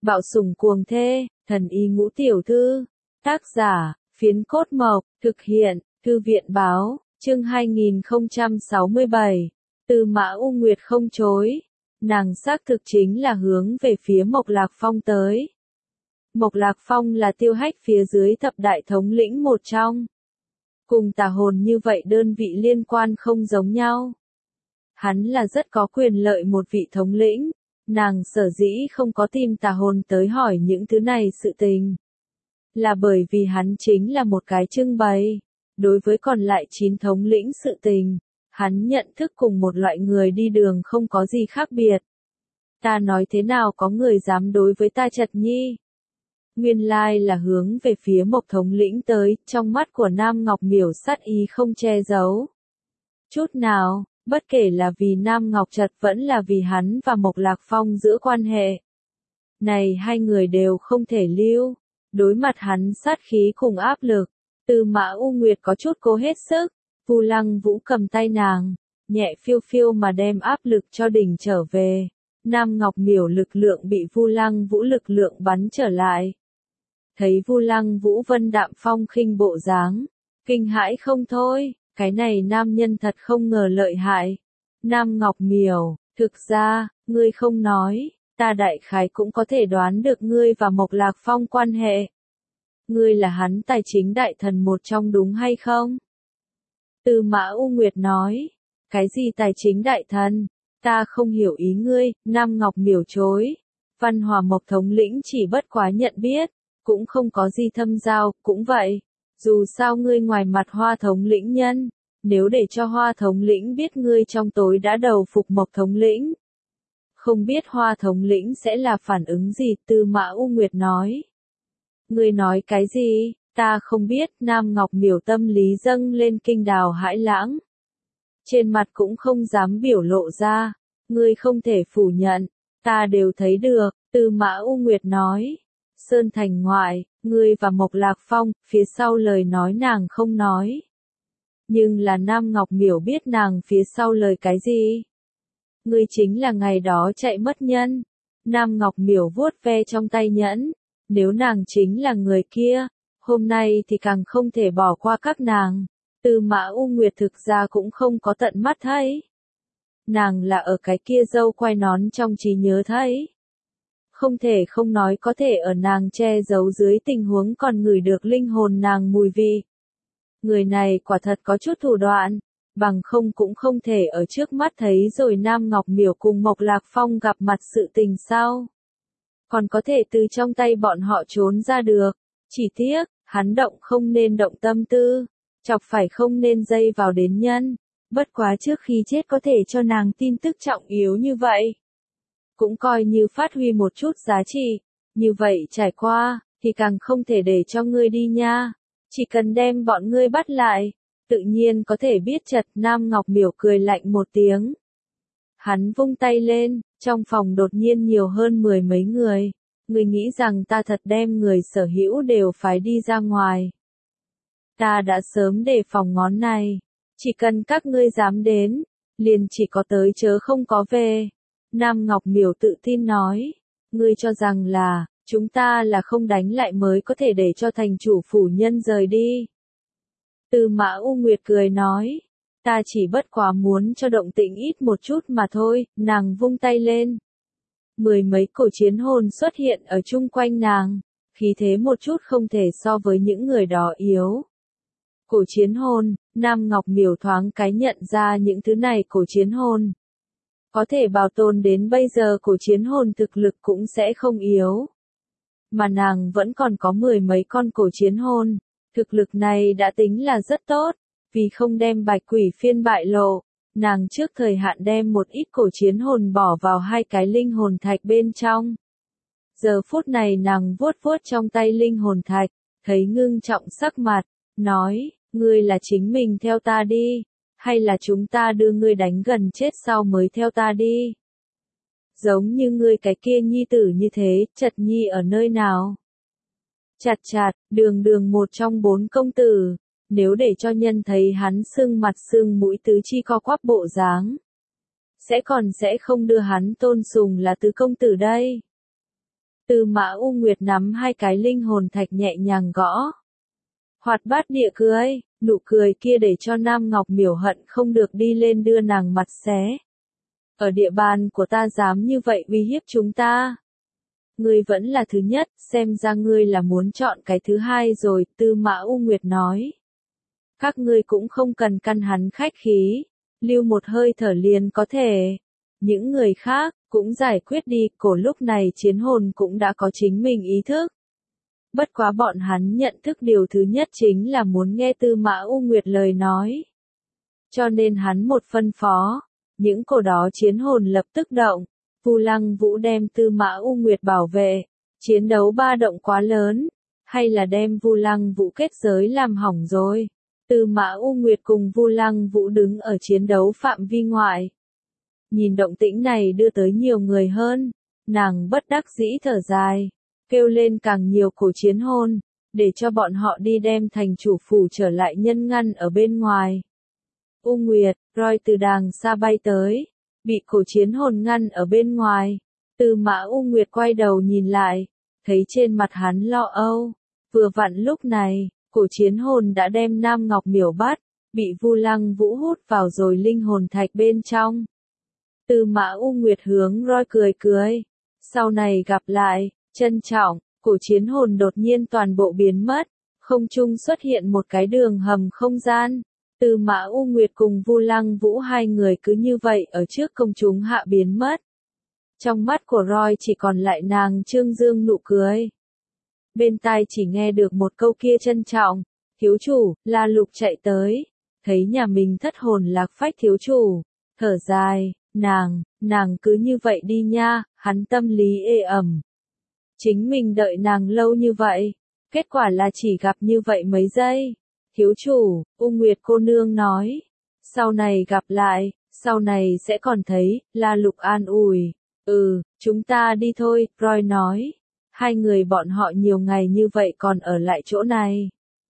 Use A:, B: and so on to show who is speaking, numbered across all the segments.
A: Bạo sủng cuồng thê, thần y ngũ tiểu thư. Tác giả, Phiến Cốt Mộc, thực hiện, Thư viện báo, chương 2067. Tư Mã U Nguyệt không chối. Nàng xác thực chính là hướng về phía Mộc Lạc Phong tới. Mộc Lạc Phong là Tiêu Hách phía dưới thập đại thống lĩnh một trong. Cùng Tà Hồn như vậy đơn vị liên quan không giống nhau. Hắn là rất có quyền lợi một vị thống lĩnh. Nàng sở dĩ không có tìm Tà Hồn tới hỏi những thứ này sự tình. Là bởi vì hắn chính là một cái trưng bày. Đối với còn lại 9 thống lĩnh sự tình, hắn nhận thức cùng một loại người đi đường không có gì khác biệt. Ta nói thế nào có người dám đối với ta Chật Nhi? Nguyên lai là hướng về phía Mộc thống lĩnh tới, trong mắt của Nam Ngọc Miểu sát ý không che giấu. Chút nào, bất kể là vì Nam Ngọc Trật vẫn là vì hắn và Mộc Lạc Phong giữa quan hệ. Này hai người đều không thể lưu. Đối mặt hắn sát khí cùng áp lực, Tư Mã U Nguyệt có chút cố hết sức. Vu Lăng Vũ cầm tay nàng, nhẹ phiêu phiêu mà đem áp lực cho đỉnh trở về. Nam Ngọc Miểu lực lượng bị Vu Lăng Vũ lực lượng bắn trở lại. Thấy Vu Lăng Vũ vân đạm phong khinh bộ dáng, kinh hãi không thôi, cái này nam nhân thật không ngờ lợi hại. Nam Ngọc Miểu, thực ra, ngươi không nói, ta đại khái cũng có thể đoán được ngươi và Mộc Lạc Phong quan hệ. Ngươi là hắn tài chính đại thần một trong đúng hay không? Tư Mã U Nguyệt nói, cái gì tài chính đại thần? Ta không hiểu ý ngươi. Nam Ngọc Miểu chối. Văn Hòa Mộc thống lĩnh chỉ bất quá nhận biết, cũng không có gì thâm giao, cũng vậy. Dù sao ngươi ngoài mặt Hoa thống lĩnh nhân, nếu để cho Hoa thống lĩnh biết ngươi trong tối đã đầu phục Mộc thống lĩnh, không biết Hoa thống lĩnh sẽ là phản ứng gì? Tư Mã U Nguyệt nói. Ngươi nói cái gì? Ta không biết. Nam Ngọc Miểu tâm lý dâng lên kinh đào hãi lãng. Trên mặt cũng không dám biểu lộ ra. Ngươi không thể phủ nhận. Ta đều thấy được. Tư Mã U Nguyệt nói. Sơn Thành ngoại, ngươi và Mộc Lạc Phong, phía sau lời nói nàng không nói. Nhưng là Nam Ngọc Miểu biết nàng phía sau lời cái gì? Ngươi chính là ngày đó chạy mất nhân. Nam Ngọc Miểu vuốt ve trong tay nhẫn. Nếu nàng chính là người kia, hôm nay thì càng không thể bỏ qua các nàng. Tư Mã U Nguyệt thực ra cũng không có tận mắt thấy. Nàng là ở cái kia dâu quai nón trong trí nhớ thấy. Không thể không nói có thể ở nàng che giấu dưới tình huống còn ngửi được linh hồn nàng mùi vị. Người này quả thật có chút thủ đoạn, bằng không cũng không thể ở trước mắt thấy rồi Nam Ngọc Miểu cùng Mộc Lạc Phong gặp mặt sự tình sao. Còn có thể từ trong tay bọn họ trốn ra được. Chỉ tiếc, hắn động không nên động tâm tư, chọc phải không nên dây vào đến nhân. Bất quá trước khi chết có thể cho nàng tin tức trọng yếu như vậy. Cũng coi như phát huy một chút giá trị. Như vậy trải qua, thì càng không thể để cho ngươi đi nha. Chỉ cần đem bọn ngươi bắt lại, tự nhiên có thể biết chật. Nam Ngọc Miểu cười lạnh một tiếng. Hắn vung tay lên, trong phòng đột nhiên nhiều hơn 10 mấy người. Ngươi nghĩ rằng ta thật đem người sở hữu đều phái đi ra ngoài. Ta đã sớm đề phòng ngón này. Chỉ cần các ngươi dám đến, liền chỉ có tới chớ không có về. Nam Ngọc Miểu tự tin nói. Ngươi cho rằng là, chúng ta là không đánh lại mới có thể để cho thành chủ phủ nhân rời đi. Tư Mã U Nguyệt cười nói. Ta chỉ bất quá muốn cho động tĩnh ít một chút mà thôi. Nàng vung tay lên. 10 mấy cổ chiến hồn xuất hiện ở chung quanh nàng, khí thế một chút không thể so với những người đó yếu. Cổ chiến hồn, Nam Ngọc Miểu thoáng cái nhận ra những thứ này cổ chiến hồn. Có thể bảo tồn đến bây giờ cổ chiến hồn thực lực cũng sẽ không yếu. Mà nàng vẫn còn có 10 mấy con cổ chiến hồn, thực lực này đã tính là rất tốt, vì không đem Bạch Quỷ phiên bại lộ. Nàng trước thời hạn đem một ít cổ chiến hồn bỏ vào 2 cái linh hồn thạch bên trong. Giờ phút này nàng vuốt vuốt trong tay linh hồn thạch, thấy ngưng trọng sắc mặt, nói, ngươi là chính mình theo ta đi, hay là chúng ta đưa ngươi đánh gần chết sau mới theo ta đi? Giống như ngươi cái kia nhi tử như thế, Chật Nhi ở nơi nào? Chặt chặt, Đường một trong 4 công tử. Nếu để cho nhân thấy hắn sưng mặt sưng mũi tứ chi co quắp bộ dáng, sẽ không đưa hắn tôn sùng là tứ công tử đây. Tư Mã U Nguyệt nắm hai cái linh hồn thạch nhẹ nhàng gõ. Hoạt bát địa cười, nụ cười kia để cho Nam Ngọc Miểu hận không được đi lên đưa nàng mặt xé. Ở địa bàn của ta dám như vậy uy hiếp chúng ta. Ngươi vẫn là thứ nhất, xem ra ngươi là muốn chọn cái thứ hai rồi, Tư Mã U Nguyệt nói. Các ngươi cũng không cần căn hắn khách khí, lưu một hơi thở liền có thể. Những người khác, cũng giải quyết đi, cổ lúc này chiến hồn cũng đã có chính mình ý thức. Bất quá bọn hắn nhận thức điều thứ nhất chính là muốn nghe Tư Mã U Nguyệt lời nói. Cho nên hắn một phân phó, những cổ đó chiến hồn lập tức động, Vu Lăng Vũ đem Tư Mã U Nguyệt bảo vệ, chiến đấu ba động quá lớn, hay là đem Vu Lăng Vũ kết giới làm hỏng rồi. Tư Mã U Nguyệt cùng Vu Lăng Vũ đứng ở chiến đấu phạm vi ngoại. Nhìn động tĩnh này đưa tới nhiều người hơn, nàng bất đắc dĩ thở dài, kêu lên càng nhiều cổ chiến hồn, để cho bọn họ đi đem thành chủ phủ trở lại nhân ngăn ở bên ngoài. U Nguyệt, Roy từ đàng xa bay tới, bị cổ chiến hồn ngăn ở bên ngoài. Tư Mã U Nguyệt quay đầu nhìn lại, thấy trên mặt hắn lo âu. Vừa vặn lúc này, cổ chiến hồn đã đem Nam Ngọc Miểu bắt, bị Vu Lăng Vũ hút vào rồi linh hồn thạch bên trong. Tư Mã U Nguyệt hướng Roy cười cười. Sau này gặp lại, trân trọng, cổ chiến hồn đột nhiên toàn bộ biến mất, không trung xuất hiện một cái đường hầm không gian. Tư Mã U Nguyệt cùng Vu Lăng Vũ hai người cứ như vậy ở trước công chúng hạ biến mất. Trong mắt của Roy chỉ còn lại nàng trương dương nụ cười. Bên tai chỉ nghe được một câu kia trân trọng, thiếu chủ, La Lục chạy tới, thấy nhà mình thất hồn lạc phách thiếu chủ, thở dài, nàng cứ như vậy đi nha, hắn tâm lý ê ẩm. Chính mình đợi nàng lâu như vậy, kết quả là chỉ gặp như vậy mấy giây. Thiếu chủ, U Nguyệt cô nương nói, sau này gặp lại, sau này sẽ còn thấy, La Lục an ủi. Chúng ta đi thôi, Roy nói. Hai người bọn họ nhiều ngày như vậy còn ở lại chỗ này.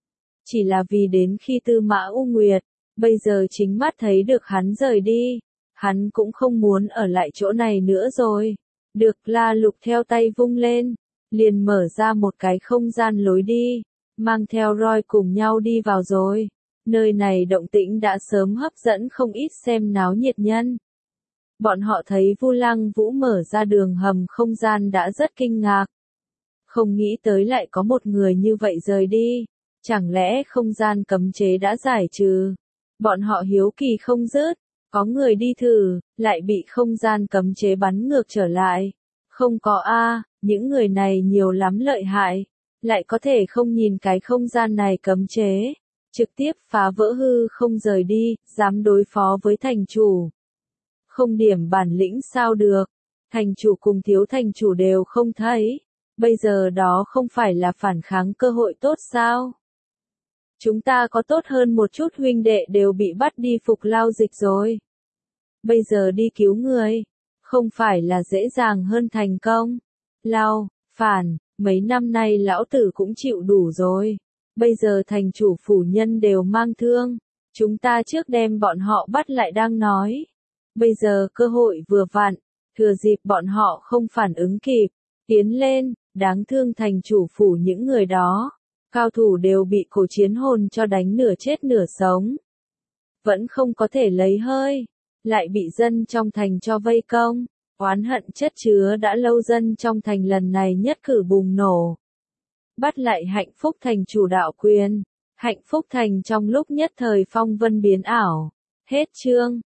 A: Chỉ là vì đến khi Tư Mã U Nguyệt, bây giờ chính mắt thấy được hắn rời đi, hắn cũng không muốn ở lại chỗ này nữa rồi. Được, La Lục theo tay vung lên, liền mở ra một cái không gian lối đi, mang theo Roy cùng nhau đi vào rồi. Nơi này động tĩnh đã sớm hấp dẫn không ít xem náo nhiệt nhân. Bọn họ thấy Vu Lăng Vũ mở ra đường hầm không gian đã rất kinh ngạc. Không nghĩ tới lại có một người như vậy rời đi. Chẳng lẽ không gian cấm chế đã giải trừ? Bọn họ hiếu kỳ không dứt. Có người đi thử, lại bị không gian cấm chế bắn ngược trở lại. Không có a, những người này nhiều lắm lợi hại. Lại có thể không nhìn cái không gian này cấm chế. Trực tiếp phá vỡ hư không rời đi, dám đối phó với thành chủ. Không điểm bản lĩnh sao được. Thành chủ cùng thiếu thành chủ đều không thấy. Bây giờ đó không phải là phản kháng cơ hội tốt sao? Chúng ta có tốt hơn một chút huynh đệ đều bị bắt đi phục lao dịch rồi. Bây giờ đi cứu người, không phải là dễ dàng hơn thành công. Lao, phản, mấy năm nay lão tử cũng chịu đủ rồi. Bây giờ thành chủ phủ nhân đều mang thương. Chúng ta trước đem bọn họ bắt lại đang nói. Bây giờ cơ hội vừa vặn, thừa dịp bọn họ không phản ứng kịp. Tiến lên, đáng thương thành chủ phủ những người đó. Cao thủ đều bị cổ chiến hồn cho đánh nửa chết nửa sống. Vẫn không có thể lấy hơi. Lại bị dân trong thành cho vây công. Oán hận chất chứa đã lâu dân trong thành lần này nhất cử bùng nổ. Bắt lại Hạnh Phúc Thành chủ đạo quyền. Hạnh Phúc Thành trong lúc nhất thời phong vân biến ảo. Hết chương.